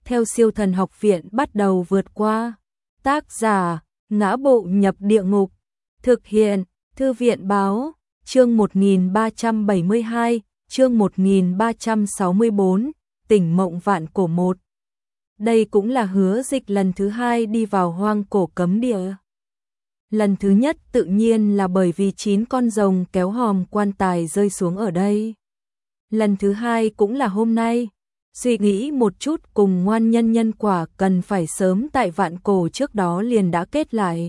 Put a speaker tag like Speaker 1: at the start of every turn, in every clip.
Speaker 1: theo Siêu Thần Học Viện bắt đầu vượt qua. Tác giả: Ngã Bộ Nhập Địa Ngục. Thực hiện: Thư viện báo. Chương 1372, chương 1364, Tỉnh Mộng Vạn Cổ 1. Đây cũng là Hứa Dịch lần thứ 2 đi vào hoang cổ cấm địa. Lần thứ nhất tự nhiên là bởi vì 9 con rồng kéo hòm quan tài rơi xuống ở đây. Lần thứ 2 cũng là hôm nay. Suy nghĩ một chút cùng ngoan nhân nhân quả cần phải sớm tại vạn cổ trước đó liền đã kết lại.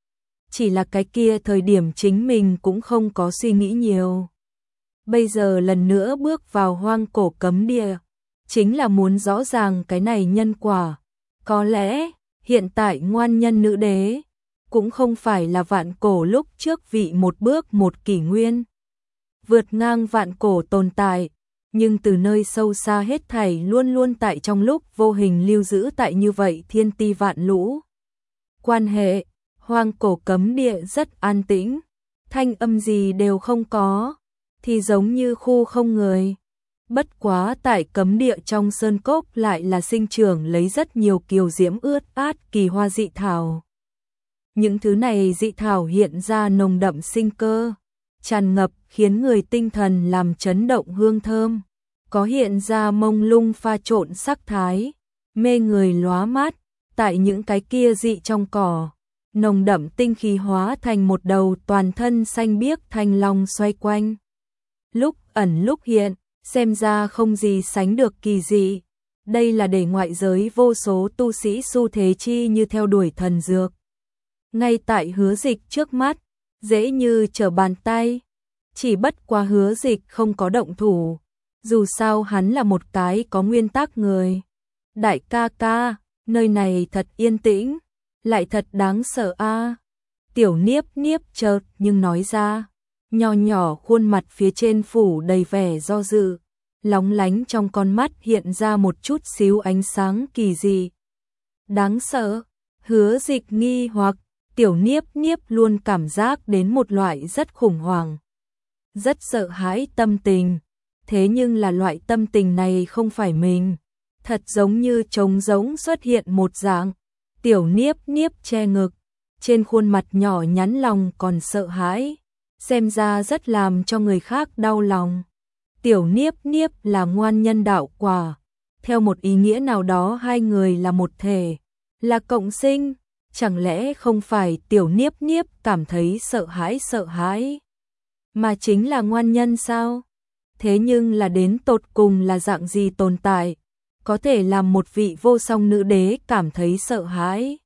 Speaker 1: Chỉ là cái kia thời điểm chính mình cũng không có suy nghĩ nhiều. Bây giờ lần nữa bước vào hoang cổ cấm địa, chính là muốn rõ ràng cái này nhân quả. Có lẽ, hiện tại ngoan nhân nữ đế, cũng không phải là vạn cổ lúc trước vị một bước một kỷ nguyên. Vượt ngang vạn cổ tồn tại, nhưng từ nơi sâu xa hết thảy luôn luôn tại trong lúc vô hình lưu giữ tại như vậy thiên ti vạn lũ. Quan hệ, hoang cổ cấm địa rất an tĩnh, thanh âm gì đều không có, thì giống như khu không người. Bất quá tại cấm địa trong sơn cốc lại là sinh trưởng lấy rất nhiều kiều diễm ướt át kỳ hoa dị thảo. Những thứ này dị thảo hiện ra nồng đậm sinh cơ, tràn ngập khiến người tinh thần làm chấn động hương thơm, có hiện ra mông lung pha trộn sắc thái, mê người lóa mắt. Tại những cái kia dị trong cỏ, nồng đậm tinh khí hóa thành một đầu toàn thân xanh biếc thanh long xoay quanh. Lúc ẩn lúc hiện, xem ra không gì sánh được kỳ dị. Đây là để ngoại giới vô số tu sĩ xu thế chi như theo đuổi thần dược. Ngay tại Hứa Dịch trước mắt, dễ như trở bàn tay. Chỉ bất quá Hứa Dịch không có động thủ. Dù sao hắn là một cái có nguyên tắc người. Đại ca ca, nơi này thật yên tĩnh, lại thật đáng sợ a. Tiểu Niếp Niếp chợt nhưng nói ra, nho nhỏ khuôn mặt phía trên phủ đầy vẻ do dự, lóng lánh trong con mắt hiện ra một chút xíu ánh sáng kỳ dị. Đáng sợ? Hứa Dịch nghi hoặc, Tiểu Niếp Niếp luôn cảm giác đến một loại rất khủng hoảng, rất sợ hãi tâm tình. Thế nhưng là loại tâm tình này không phải mình, thật giống như trống rỗng xuất hiện một dạng. Tiểu Niếp Niếp che ngực, trên khuôn mặt nhỏ nhắn lòng còn sợ hãi, xem ra rất làm cho người khác đau lòng. Tiểu Niếp Niếp là ngoan nhân đạo quả, theo một ý nghĩa nào đó hai người là một thể, là cộng sinh. Chẳng lẽ không phải Tiểu Niếp Niếp cảm thấy sợ hãi, mà chính là ngoan nhân sao? Thế nhưng là đến tột cùng là dạng gì tồn tại, có thể làm một vị vô song nữ đế cảm thấy sợ hãi?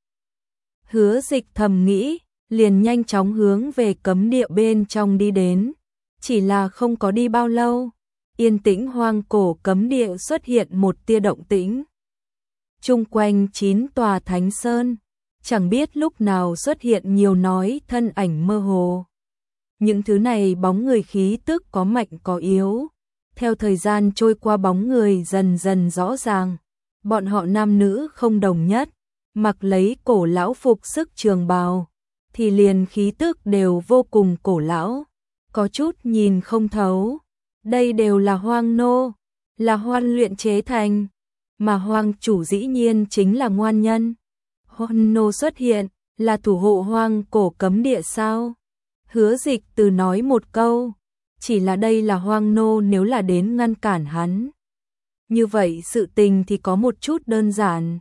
Speaker 1: Hứa Dịch thầm nghĩ, liền nhanh chóng hướng về cấm địa bên trong đi đến. Chỉ là không có đi bao lâu, yên tĩnh hoang cổ cấm địa xuất hiện một tia động tĩnh. Chung quanh 9 tòa thánh sơn, chẳng biết lúc nào xuất hiện nhiều nói thân ảnh mơ hồ. Những thứ này bóng người khí tức có mạnh có yếu. Theo thời gian trôi qua bóng người dần dần rõ ràng. Bọn họ nam nữ không đồng nhất, mặc lấy cổ lão phục sức trường bào, thì liền khí tức đều vô cùng cổ lão, có chút nhìn không thấu. Đây đều là hoang nô, là hoan luyện chế thành, mà hoang chủ dĩ nhiên chính là ngoan nhân. Hoan nô xuất hiện, là thủ hộ hoang cổ cấm địa sao? Hứa Dịch từ nói một câu, chỉ là đây là hoang nô nếu là đến ngăn cản hắn. Như vậy sự tình thì có một chút đơn giản.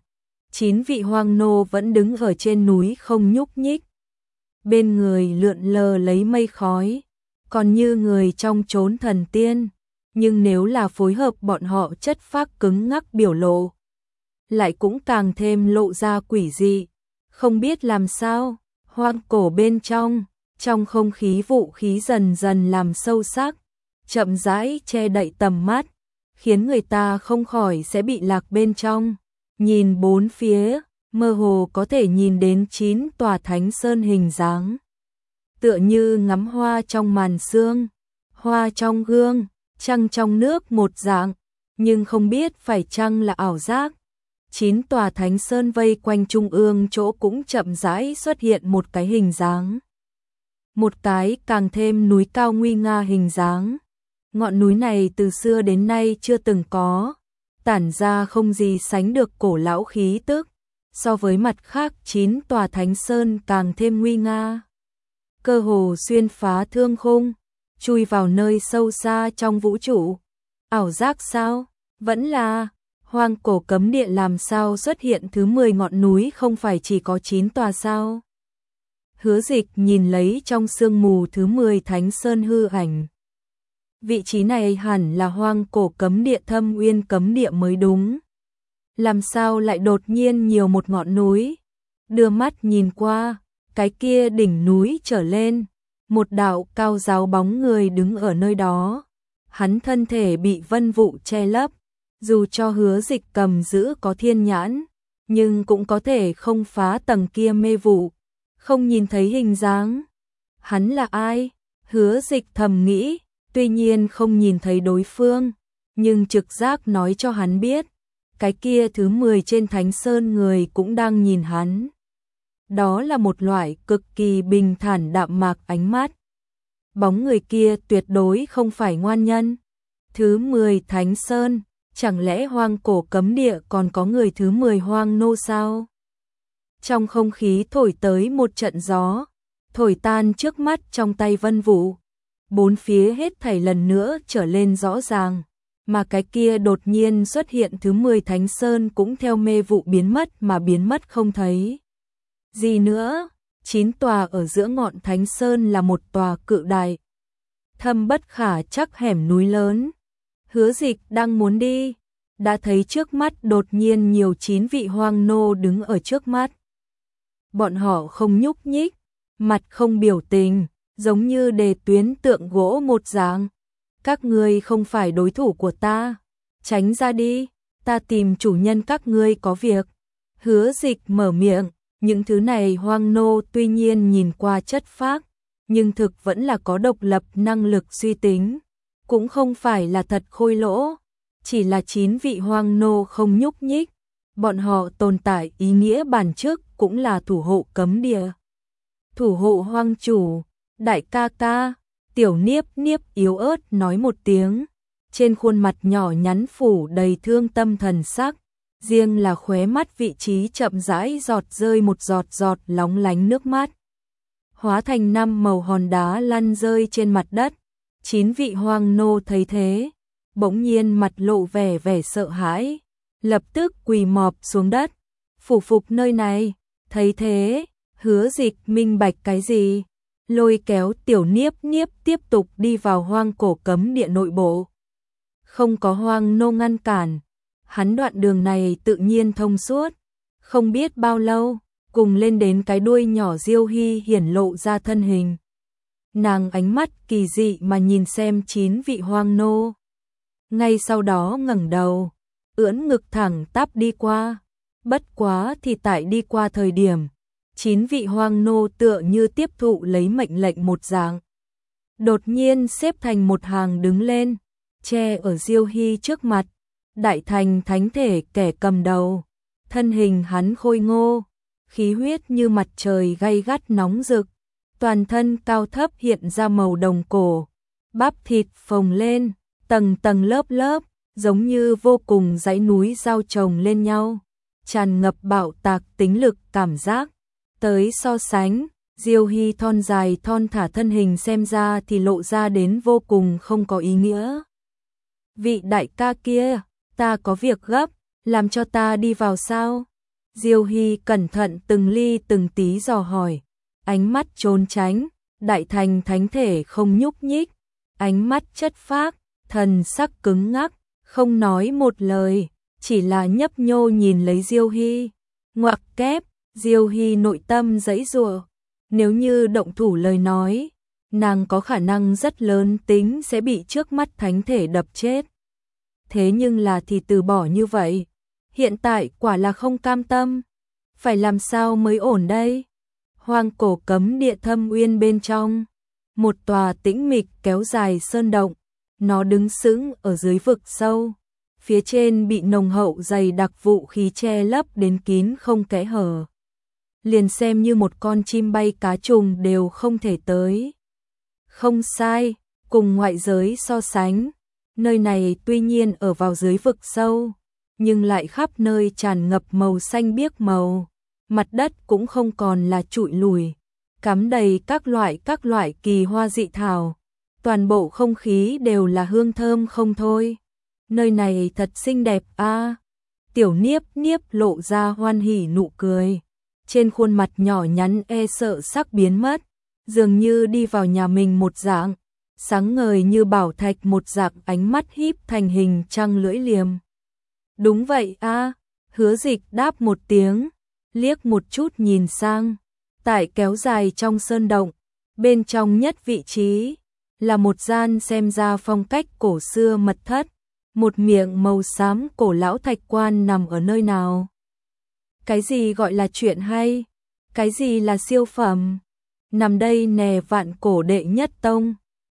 Speaker 1: 9 vị hoang nô vẫn đứng ở trên núi không nhúc nhích. Bên người lượn lờ lấy mây khói, còn như người trong chốn thần tiên. Nhưng nếu là phối hợp bọn họ chất phác cứng ngắc biểu lộ, lại cũng càng thêm lộ ra quỷ dị. Không biết làm sao, hoang cổ bên trong không khí vũ khí dần dần làm sâu sắc, chậm rãi che đậy tầm mắt, khiến người ta không khỏi sẽ bị lạc bên trong. Nhìn bốn phía, mơ hồ có thể nhìn đến 9 tòa thánh sơn hình dáng. Tựa như ngắm hoa trong màn sương, hoa trong gương, trăng trong nước một dạng, nhưng không biết phải chăng là ảo giác. 9 tòa thánh sơn vây quanh trung ương chỗ cũng chậm rãi xuất hiện một cái hình dáng. Một cái càng thêm núi cao nguy nga hình dáng. Ngọn núi này từ xưa đến nay chưa từng có, tản ra không gì sánh được cổ lão khí tức, so với mặt khác 9 tòa thánh sơn càng thêm nguy nga. Cơ hồ xuyên phá thương khung, chui vào nơi sâu xa trong vũ trụ. Ảo giác sao? Vẫn là Hoang Cổ Cấm Địa, làm sao xuất hiện thứ 10 ngọn núi, không phải chỉ có 9 tòa sao? Hứa Dịch nhìn lấy trong sương mù thứ 10 thánh sơn hư ảnh. Vị trí này hẳn là Hoang Cổ Cấm Địa, Thâm Uyên Cấm Địa mới đúng. Làm sao lại đột nhiên nhiều một ngọn núi? Đưa mắt nhìn qua, cái kia đỉnh núi trở lên, một đạo cao giáo bóng người đứng ở nơi đó. Hắn thân thể bị vân vụ che lấp, dù cho Hứa Dịch cầm giữ có thiên nhãn, nhưng cũng có thể không phá tầng kia mê vụ, không nhìn thấy hình dáng. Hắn là ai? Hứa Dịch thầm nghĩ, tuy nhiên không nhìn thấy đối phương, nhưng trực giác nói cho hắn biết, cái kia thứ 10 trên Thánh Sơn người cũng đang nhìn hắn. Đó là một loại cực kỳ bình thản đạm mạc ánh mắt. Bóng người kia tuyệt đối không phải ngoan nhân. Thứ 10 Thánh Sơn, chẳng lẽ Hoang Cổ Cấm Địa còn có người thứ 10 Hoang Nô sao? Trong không khí thổi tới một trận gió, thổi tan trước mắt trong tay vân vũ. Bốn phía hết thảy lần nữa trở lên rõ ràng, mà cái kia đột nhiên xuất hiện thứ 10 Thánh Sơn cũng theo mê vụ biến mất mà biến mất không thấy. Gì nữa? 9 tòa ở giữa ngọn Thánh Sơn là một tòa cự đại, thâm bất khả chắc hẻm núi lớn. Hứa Dịch đang muốn đi, đã thấy trước mắt đột nhiên nhiều 9 vị hoang nô đứng ở trước mắt. Bọn họ không nhúc nhích, mặt không biểu tình, giống như đề tuyến tượng gỗ một dạng. Các ngươi không phải đối thủ của ta, tránh ra đi, ta tìm chủ nhân các ngươi có việc. Hứa Dịch mở miệng, những thứ này hoang nô tuy nhiên nhìn qua chất phác, nhưng thực vẫn là có độc lập năng lực suy tính, cũng không phải là thật khôi lỗ, chỉ là 9 vị hoang nô không nhúc nhích. Bọn họ tồn tại ý nghĩa bản chất cũng là thủ hộ cấm địa, thủ hộ hoang chủ. Đại ca ca, Tiểu Niếp Niếp yếu ớt nói một tiếng, trên khuôn mặt nhỏ nhắn phủ đầy thương tâm thần sắc, riêng là khóe mắt vị trí chậm rãi giọt rơi một giọt giọt lóng lánh nước mắt, hóa thành 5 màu hòn đá lăn rơi trên mặt đất. 9 vị hoang nô thấy thế, bỗng nhiên mặt lộ vẻ sợ hãi, lập tức quỳ mọp xuống đất, phủ phục nơi này. Thấy thế, Hứa Dịch minh bạch cái gì, lôi kéo Tiểu Niếp Niếp tiếp tục đi vào Hoang Cổ Cấm Địa nội bộ. Không có hoang nô ngăn cản, hắn đoạn đường này tự nhiên thông suốt. Không biết bao lâu, cùng lên đến cái đuôi nhỏ Diêu Hy hiển lộ ra thân hình. Nàng ánh mắt kỳ dị mà nhìn xem 9 vị hoang nô. Ngay sau đó ngẩng đầu, ưỡn ngực thẳng tắp đi qua. Bất quá thì tại đi qua thời điểm, 9 vị hoang nô tựa như tiếp thụ lấy mệnh lệnh một dạng. Đột nhiên xếp thành một hàng đứng lên, che ở Diêu Hy trước mặt. Đại thành thánh thể kẻ cầm đầu, thân hình hắn khôi ngô, khí huyết như mặt trời gay gắt nóng rực, toàn thân cao thấp hiện ra màu đồng cổ, bắp thịt phồng lên, tầng tầng lớp lớp, giống như vô cùng dãy núi giao chồng lên nhau, tràn ngập bạo tạc tính lực cảm giác. Tới so sánh, Diêu Hy thon dài thon thả thân hình xem ra thì lộ ra đến vô cùng không có ý nghĩa. Vị đại ca kia, ta có việc gấp, làm cho ta đi vào sao? Diêu Hy cẩn thận từng ly từng tí dò hỏi, ánh mắt trốn tránh, đại thành thánh thể không nhúc nhích, ánh mắt chất phác, thần sắc cứng ngắc, không nói một lời, chỉ là nhấp nhô nhìn lấy Diêu Hy. Ngoặc kép, Diêu Hy nội tâm giãy giụa, nếu như động thủ lời nói, nàng có khả năng rất lớn tính sẽ bị trước mắt thánh thể đập chết. Thế nhưng là thì từ bỏ như vậy, hiện tại quả là không cam tâm, phải làm sao mới ổn đây? Hoang Cổ Cấm Địa Thâm Uyên bên trong, một tòa tĩnh mịch kéo dài sơn động, nó đứng sững ở dưới vực sâu, phía trên bị nồng hậu dày đặc vụ khí che lấp đến kín không kẽ hở. Liền xem như một con chim bay cá trùng đều không thể tới. Không sai, cùng ngoại giới so sánh, nơi này tuy nhiên ở vào dưới vực sâu, nhưng lại khắp nơi tràn ngập màu xanh biếc màu. Mặt đất cũng không còn là trụi lùi, cắm đầy các loại kỳ hoa dị thảo. Toàn bộ không khí đều là hương thơm không thôi. Nơi này thật xinh đẹp a. Tiểu Niếp Niếp lộ ra hoan hỉ nụ cười. Trên khuôn mặt nhỏ nhắn e sợ sắc biến mất, dường như đi vào nhà mình một dạng, sáng ngời như bảo thạch một dạng, ánh mắt híp thành hình trăng lưỡi liềm. Đúng vậy a, Hứa Dịch đáp một tiếng, liếc một chút nhìn sang. Tại kéo dài trong sơn động, bên trong nhất vị trí là một gian xem ra phong cách cổ xưa mật thất, một miệng màu xám cổ lão thạch quan nằm ở nơi nào. Cái gì gọi là chuyện hay? Cái gì là siêu phẩm? Nằm đây nè, vạn cổ đệ nhất tông,